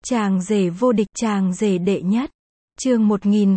Chàng rể vô địch, chàng rể đệ nhất. Chương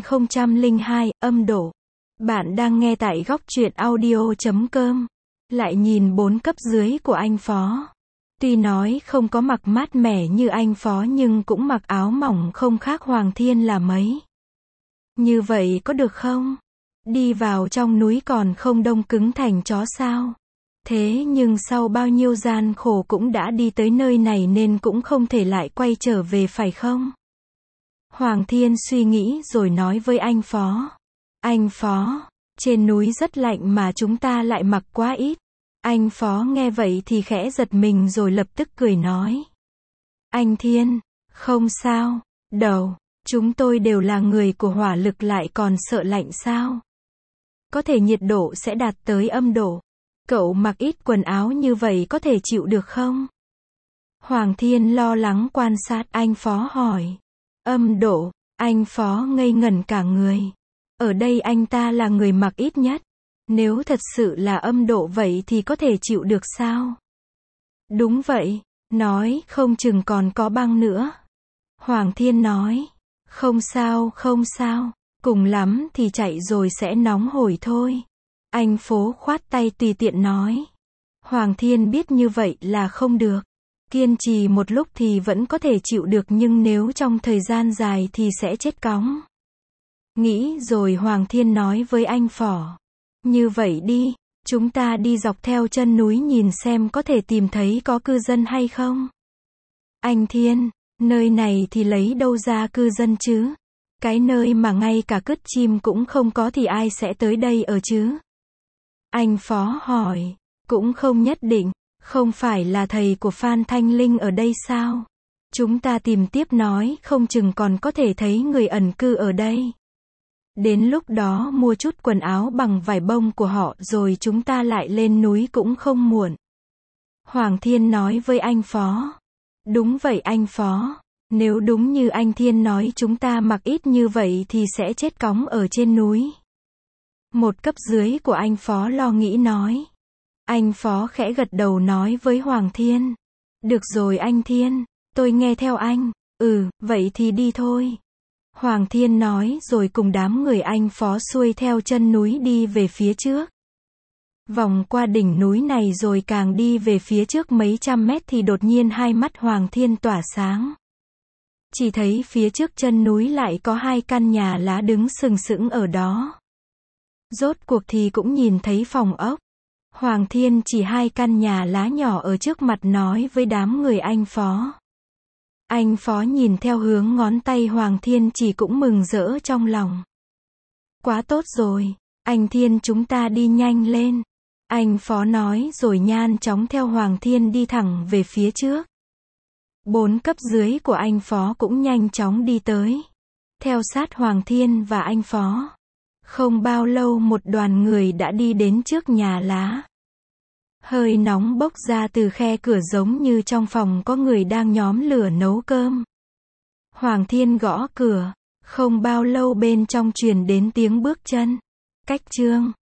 1002, âm độ. Bạn đang nghe tại góc truyện audio.com. Lại nhìn 4 cấp dưới của anh Phó. Tuy nói không có mặc mát mẻ như anh Phó nhưng cũng mặc áo mỏng không khác Hoàng Thiên là mấy. Như vậy có được không? Đi vào trong núi còn không đông cứng thành chó sao? Thế nhưng sau bao nhiêu gian khổ cũng đã đi tới nơi này nên cũng không thể lại quay trở về phải không? Hoàng Thiên suy nghĩ rồi nói với anh Phó. Anh Phó, trên núi rất lạnh mà chúng ta lại mặc quá ít. Anh Phó nghe vậy thì khẽ giật mình rồi lập tức cười nói. Anh Thiên, không sao, đâu, chúng tôi đều là người của hỏa lực lại còn sợ lạnh sao? Có thể nhiệt độ sẽ đạt tới âm độ. Cậu mặc ít quần áo như vậy có thể chịu được không? Hoàng Thiên lo lắng quan sát anh Phó hỏi. Âm độ, anh Phó ngây ngẩn cả người. Ở đây anh ta là người mặc ít nhất. Nếu thật sự là âm độ vậy thì có thể chịu được sao? Đúng vậy, nói không chừng còn có băng nữa. Hoàng Thiên nói. Không sao, không sao. Cùng lắm thì chạy rồi sẽ nóng hổi thôi. Anh Phố khoát tay tùy tiện nói. Hoàng Thiên biết như vậy là không được. Kiên trì một lúc thì vẫn có thể chịu được nhưng nếu trong thời gian dài thì sẽ chết cóng. Nghĩ rồi Hoàng Thiên nói với anh Phỏ. Như vậy đi, chúng ta đi dọc theo chân núi nhìn xem có thể tìm thấy có cư dân hay không. Anh Thiên, nơi này thì lấy đâu ra cư dân chứ? Cái nơi mà ngay cả cứt chim cũng không có thì ai sẽ tới đây ở chứ? Anh Phó hỏi, cũng không nhất định, không phải là thầy của Phan Thanh Linh ở đây sao? Chúng ta tìm tiếp nói không chừng còn có thể thấy người ẩn cư ở đây. Đến lúc đó mua chút quần áo bằng vải bông của họ rồi chúng ta lại lên núi cũng không muộn. Hoàng Thiên nói với anh Phó. Đúng vậy anh Phó, nếu đúng như anh Thiên nói chúng ta mặc ít như vậy thì sẽ chết cóng ở trên núi. Một cấp dưới của anh Phó lo nghĩ nói. Anh Phó khẽ gật đầu nói với Hoàng Thiên. Được rồi anh Thiên, tôi nghe theo anh. Vậy thì đi thôi. Hoàng Thiên nói rồi cùng đám người anh Phó xuôi theo chân núi đi về phía trước. Vòng qua đỉnh núi này rồi càng đi về phía trước mấy trăm mét thì đột nhiên hai mắt Hoàng Thiên tỏa sáng. Chỉ thấy phía trước chân núi lại có hai căn nhà lá đứng sừng sững ở đó. Rốt cuộc thì cũng nhìn thấy phòng ốc. Hoàng Thiên chỉ hai căn nhà lá nhỏ ở trước mặt nói với đám người anh Phó. Anh Phó nhìn theo hướng ngón tay Hoàng Thiên chỉ cũng mừng rỡ trong lòng. Quá tốt rồi, anh Thiên chúng ta đi nhanh lên. Anh Phó nói rồi nhanh chóng theo Hoàng Thiên đi thẳng về phía trước. 4 cấp dưới của anh Phó cũng nhanh chóng đi tới. Theo sát Hoàng Thiên và anh Phó. Không bao lâu một đoàn người đã đi đến trước nhà lá. Hơi nóng bốc ra từ khe cửa giống như trong phòng có người đang nhóm lửa nấu cơm. Hoàng Thiên gõ cửa. Không bao lâu bên trong truyền đến tiếng bước chân. Cách Trương.